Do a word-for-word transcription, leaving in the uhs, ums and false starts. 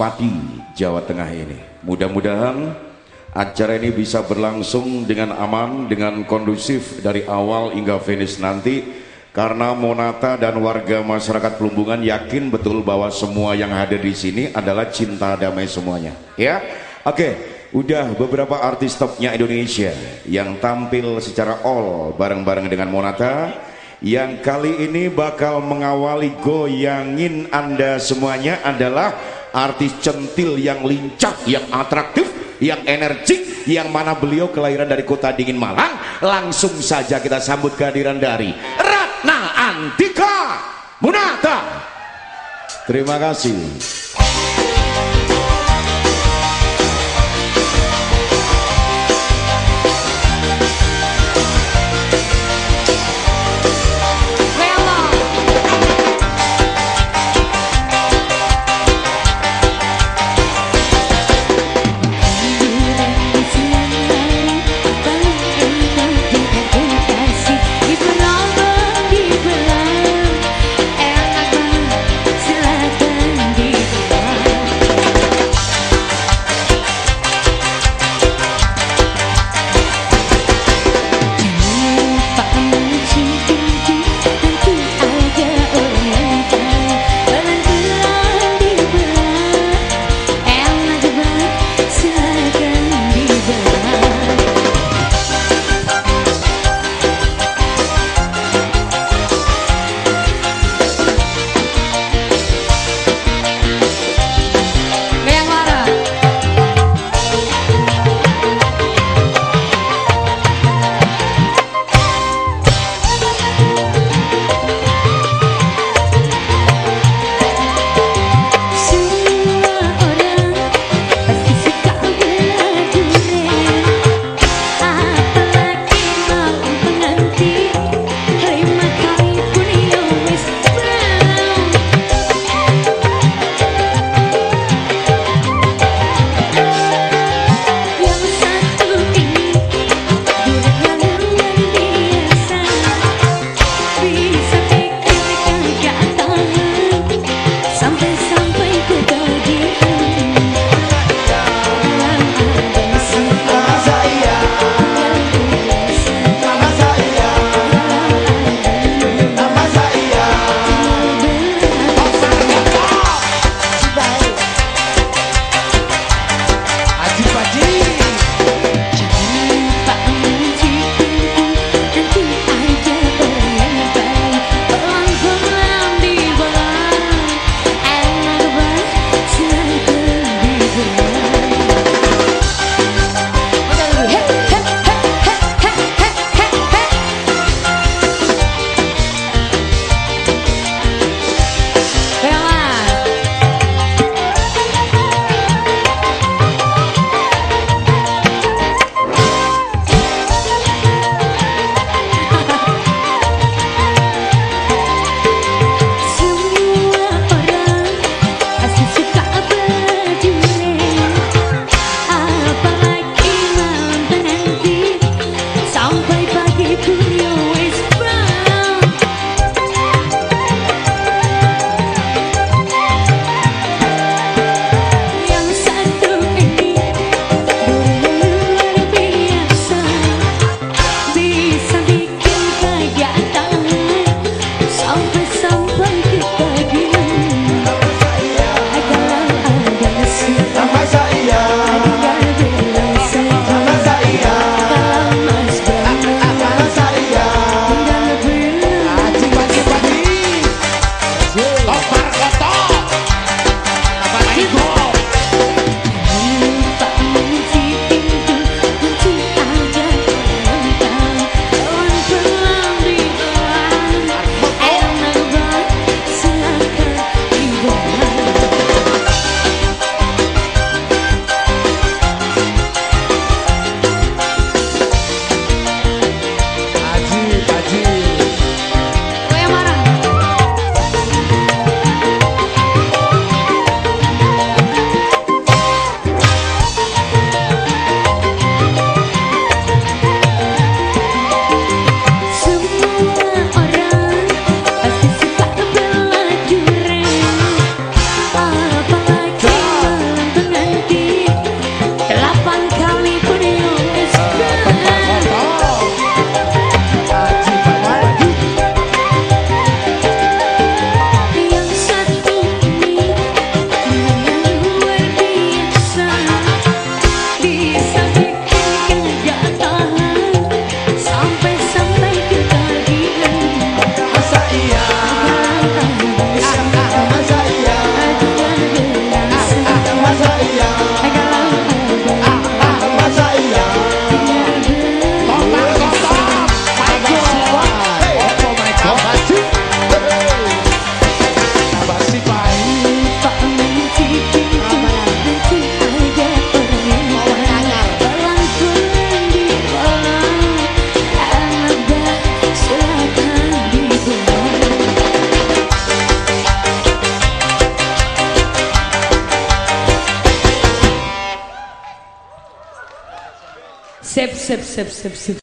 Pati, Jawa Tengah ini. Mudah-mudahan acara ini bisa berlangsung dengan aman, dengan kondusif dari awal hingga finish nanti, karena Monata dan warga masyarakat Plumbungan yakin betul bahwa semua yang hadir di sini adalah cinta damai semuanya. Ya, oke, udah beberapa artis topnya Indonesia yang tampil secara all bareng-bareng dengan Monata. Yang kali ini bakal mengawali goyangin Anda semuanya adalah artis centil yang lincah, yang atraktif, yang energik, yang mana beliau kelahiran dari kota dingin Malang. Langsung saja kita sambut kehadiran dari Ratna Antika Monata. Terima kasih. Enak banget, silakan di Sip, sip, sip, sip, sip.